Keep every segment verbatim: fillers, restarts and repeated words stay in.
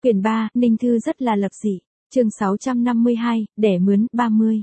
Quyển ba, Ninh Thư rất là lập dị. Chương sáu trăm năm mươi hai, đẻ mướn, ba mươi.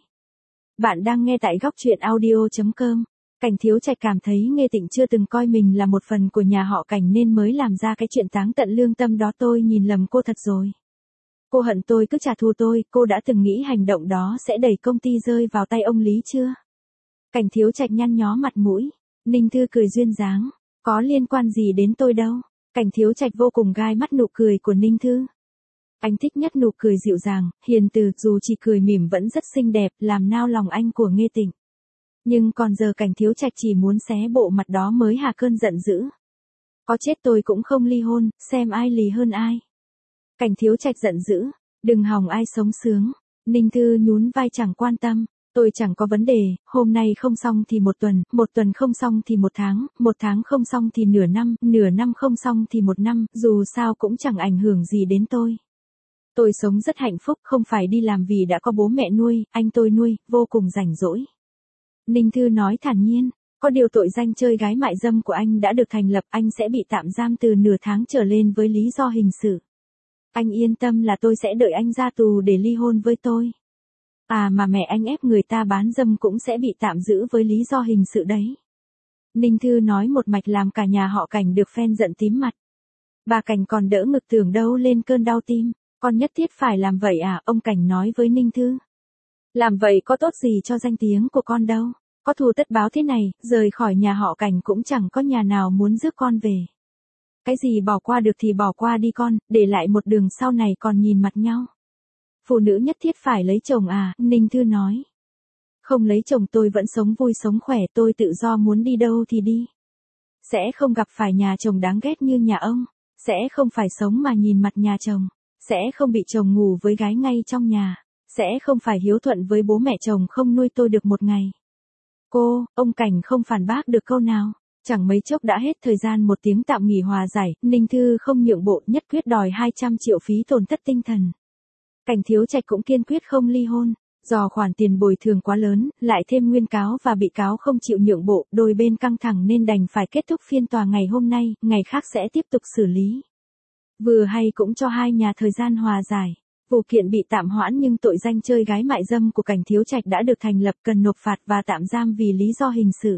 Bạn đang nghe tại góc truyện audio chấm com. Cảnh Thiếu Trạch cảm thấy Nghê Tịnh chưa từng coi mình là một phần của nhà họ Cảnh nên mới làm ra cái chuyện táng tận lương tâm đó. Tôi nhìn lầm cô thật rồi. Cô hận tôi cứ trả thù tôi, cô đã từng nghĩ hành động đó sẽ đẩy công ty rơi vào tay ông Lý chưa? Cảnh Thiếu Trạch nhăn nhó mặt mũi. Ninh Thư cười duyên dáng. Có liên quan gì đến tôi đâu. Cảnh Thiếu Trạch vô cùng gai mắt nụ cười của Ninh Thư. Anh thích nhất nụ cười dịu dàng, hiền từ, dù chỉ cười mỉm vẫn rất xinh đẹp, làm nao lòng anh của Nghê Tịnh. Nhưng còn giờ Cảnh Thiếu Trạch chỉ muốn xé bộ mặt đó mới hạ cơn giận dữ. Có chết tôi cũng không ly hôn, xem ai lì hơn ai. Cảnh Thiếu Trạch giận dữ, đừng hòng ai sống sướng. Ninh Thư nhún vai chẳng quan tâm. Tôi chẳng có vấn đề, hôm nay không xong thì một tuần, một tuần không xong thì một tháng, một tháng không xong thì nửa năm, nửa năm không xong thì một năm, dù sao cũng chẳng ảnh hưởng gì đến tôi. Tôi sống rất hạnh phúc, không phải đi làm vì đã có bố mẹ nuôi, anh tôi nuôi, vô cùng rảnh rỗi. Ninh Thư nói thản nhiên, có điều tội danh chơi gái mại dâm của anh đã được thành lập, anh sẽ bị tạm giam từ nửa tháng trở lên với lý do hình sự. Anh yên tâm là tôi sẽ đợi anh ra tù để ly hôn với tôi. À mà mẹ anh ép người ta bán dâm cũng sẽ bị tạm giữ với lý do hình sự đấy. Ninh Thư nói một mạch làm cả nhà họ Cảnh được phen giận tím mặt. Bà Cảnh còn đỡ ngực tưởng đâu lên cơn đau tim. Con nhất thiết phải làm vậy à, ông Cảnh nói với Ninh Thư. Làm vậy có tốt gì cho danh tiếng của con đâu. Có thù tất báo thế này, rời khỏi nhà họ Cảnh cũng chẳng có nhà nào muốn rước con về. Cái gì bỏ qua được thì bỏ qua đi con, để lại một đường sau này còn nhìn mặt nhau. Phụ nữ nhất thiết phải lấy chồng à, Ninh Thư nói. Không lấy chồng tôi vẫn sống vui sống khỏe, tôi tự do muốn đi đâu thì đi. Sẽ không gặp phải nhà chồng đáng ghét như nhà ông. Sẽ không phải sống mà nhìn mặt nhà chồng. Sẽ không bị chồng ngủ với gái ngay trong nhà. Sẽ không phải hiếu thuận với bố mẹ chồng không nuôi tôi được một ngày. Cô, ông Cảnh không phản bác được câu nào. Chẳng mấy chốc đã hết thời gian một tiếng tạm nghỉ hòa giải, Ninh Thư không nhượng bộ, nhất quyết đòi hai trăm triệu phí tổn thất tinh thần. Cảnh Thiếu Trạch cũng kiên quyết không ly hôn. Do khoản tiền bồi thường quá lớn, lại thêm nguyên cáo và bị cáo không chịu nhượng bộ, đôi bên căng thẳng nên đành phải kết thúc phiên tòa ngày hôm nay, ngày khác sẽ tiếp tục xử lý. Vừa hay cũng cho hai nhà thời gian hòa giải. Vụ kiện bị tạm hoãn nhưng tội danh chơi gái mại dâm của Cảnh Thiếu Trạch đã được thành lập, cần nộp phạt và tạm giam vì lý do hình sự.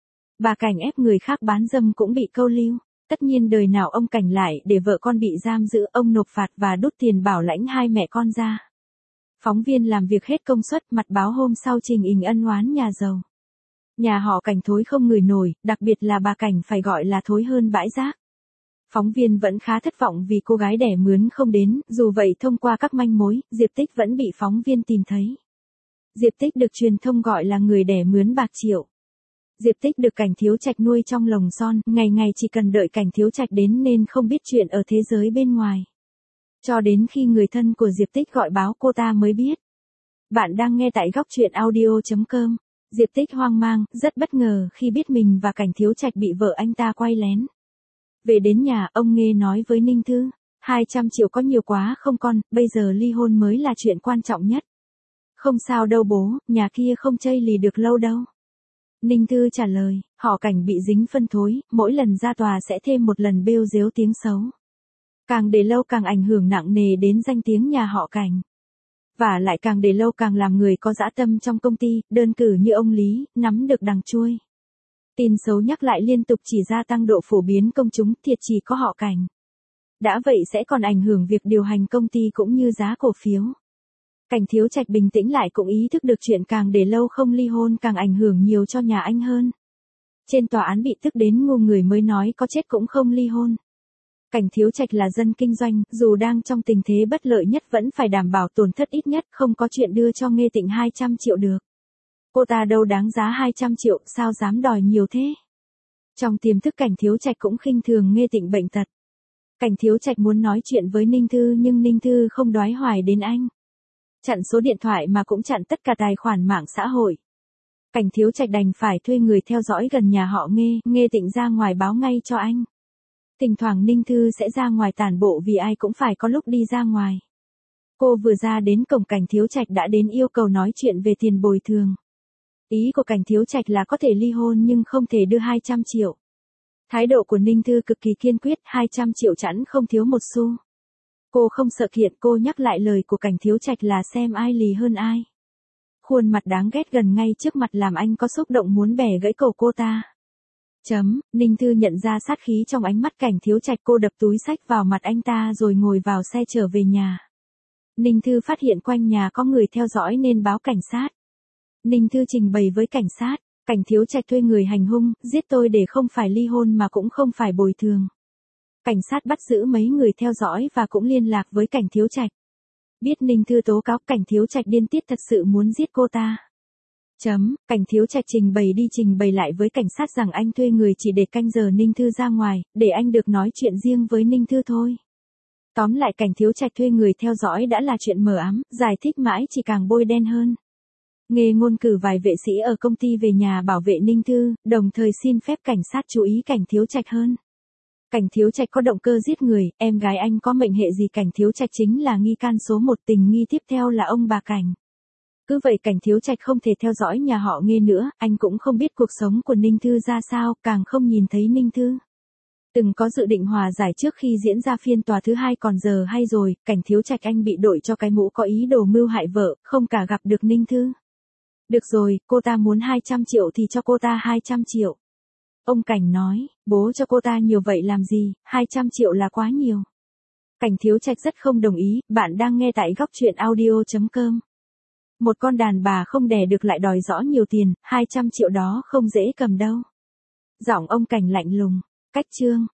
Bà Cảnh ép người khác bán dâm cũng bị câu lưu. Tất nhiên đời nào ông Cảnh lại để vợ con bị giam giữ, ông nộp phạt và đút tiền bảo lãnh hai mẹ con ra. Phóng viên làm việc hết công suất, mặt báo hôm sau trình ình ân oán nhà giàu. Nhà họ Cảnh thối không ngửi nổi, đặc biệt là bà Cảnh phải gọi là thối hơn bãi rác. Phóng viên vẫn khá thất vọng vì cô gái đẻ mướn không đến, dù vậy thông qua các manh mối, Diệp Tích vẫn bị phóng viên tìm thấy. Diệp Tích được truyền thông gọi là người đẻ mướn bạc triệu. Diệp Tích được Cảnh Thiếu Trạch nuôi trong lồng son, ngày ngày chỉ cần đợi Cảnh Thiếu Trạch đến nên không biết chuyện ở thế giới bên ngoài. Cho đến khi người thân của Diệp Tích gọi báo cô ta mới biết. Bạn đang nghe tại góc truyện audio chấm com. Diệp Tích hoang mang, rất bất ngờ khi biết mình và Cảnh Thiếu Trạch bị vợ anh ta quay lén. Về đến nhà, ông Nghê nói với Ninh Thư, hai trăm triệu có nhiều quá không con, bây giờ ly hôn mới là chuyện quan trọng nhất. Không sao đâu bố, nhà kia không chây lì được lâu đâu. Ninh Thư trả lời, họ Cảnh bị dính phân thối, mỗi lần ra tòa sẽ thêm một lần bêu dếu tiếng xấu. Càng để lâu càng ảnh hưởng nặng nề đến danh tiếng nhà họ Cảnh. Và lại càng để lâu càng làm người có dã tâm trong công ty, đơn cử như ông Lý, nắm được đằng chuôi. Tin xấu nhắc lại liên tục chỉ gia tăng độ phổ biến công chúng, thiệt chỉ có họ Cảnh. Đã vậy sẽ còn ảnh hưởng việc điều hành công ty cũng như giá cổ phiếu. Cảnh Thiếu Trạch bình tĩnh lại cũng ý thức được chuyện càng để lâu không ly hôn càng ảnh hưởng nhiều cho nhà anh hơn. Trên tòa án bị tức đến ngu người mới nói có chết cũng không ly hôn. Cảnh Thiếu Trạch là dân kinh doanh, dù đang trong tình thế bất lợi nhất vẫn phải đảm bảo tổn thất ít nhất, không có chuyện đưa cho Nghê Tịnh hai trăm triệu được. Cô ta đâu đáng giá hai trăm triệu, sao dám đòi nhiều thế? Trong tiềm thức Cảnh Thiếu Trạch cũng khinh thường Nghê Tịnh bệnh tật. Cảnh Thiếu Trạch muốn nói chuyện với Ninh Thư nhưng Ninh Thư không đoái hoài đến anh. Chặn số điện thoại mà cũng chặn tất cả tài khoản mạng xã hội. Cảnh Thiếu Trạch đành phải thuê người theo dõi gần nhà họ Nghê, Nghê Tịnh ra ngoài báo ngay cho anh. Thỉnh thoảng Ninh Thư sẽ ra ngoài tản bộ vì ai cũng phải có lúc đi ra ngoài. Cô vừa ra đến cổng Cảnh Thiếu Trạch đã đến yêu cầu nói chuyện về tiền bồi thường. Ý của Cảnh Thiếu Trạch là có thể ly hôn nhưng không thể đưa hai trăm triệu. Thái độ của Ninh Thư cực kỳ kiên quyết, hai trăm triệu chẵn không thiếu một xu. Cô không sợ kiện, cô nhắc lại lời của Cảnh Thiếu Trạch là xem ai lì hơn ai. Khuôn mặt đáng ghét gần ngay trước mặt làm anh có xúc động muốn bẻ gãy cổ cô ta. Chấm, Ninh Thư nhận ra sát khí trong ánh mắt Cảnh Thiếu Trạch, cô đập túi xách vào mặt anh ta rồi ngồi vào xe trở về nhà. Ninh Thư phát hiện quanh nhà có người theo dõi nên báo cảnh sát. Ninh Thư trình bày với cảnh sát, Cảnh Thiếu Trạch thuê người hành hung, giết tôi để không phải ly hôn mà cũng không phải bồi thường. Cảnh sát bắt giữ mấy người theo dõi và cũng liên lạc với Cảnh Thiếu Trạch. Biết Ninh Thư tố cáo, Cảnh Thiếu Trạch điên tiết thật sự muốn giết cô ta. Chấm, Cảnh Thiếu Trạch trình bày đi trình bày lại với cảnh sát rằng anh thuê người chỉ để canh giờ Ninh Thư ra ngoài, để anh được nói chuyện riêng với Ninh Thư thôi. Tóm lại Cảnh Thiếu Trạch thuê người theo dõi đã là chuyện mờ ám, giải thích mãi chỉ càng bôi đen hơn. Nghề ngôn cử vài vệ sĩ ở công ty về nhà bảo vệ Ninh Thư, đồng thời xin phép cảnh sát chú ý Cảnh Thiếu Trạch hơn. Cảnh Thiếu Trạch có động cơ giết người, em gái anh có mệnh hệ gì? Cảnh Thiếu Trạch chính là nghi can số một, tình nghi tiếp theo là ông bà Cảnh. Cứ vậy Cảnh Thiếu Trạch không thể theo dõi nhà họ Nghê nữa, anh cũng không biết cuộc sống của Ninh Thư ra sao, càng không nhìn thấy Ninh Thư. Từng có dự định hòa giải trước khi diễn ra phiên tòa thứ hai, còn giờ hay rồi, Cảnh Thiếu Trạch anh bị đội cho cái mũ có ý đồ mưu hại vợ, không cả gặp được Ninh Thư. Được rồi, cô ta muốn hai trăm triệu thì cho cô ta hai trăm triệu. Ông Cảnh nói, bố cho cô ta nhiều vậy làm gì, hai trăm triệu là quá nhiều. Cảnh Thiếu Trạch rất không đồng ý, bạn đang nghe tại góc truyện audio chấm com. Một con đàn bà không đẻ được lại đòi rõ nhiều tiền, hai trăm triệu đó không dễ cầm đâu. Giọng ông Cảnh lạnh lùng, cách chương.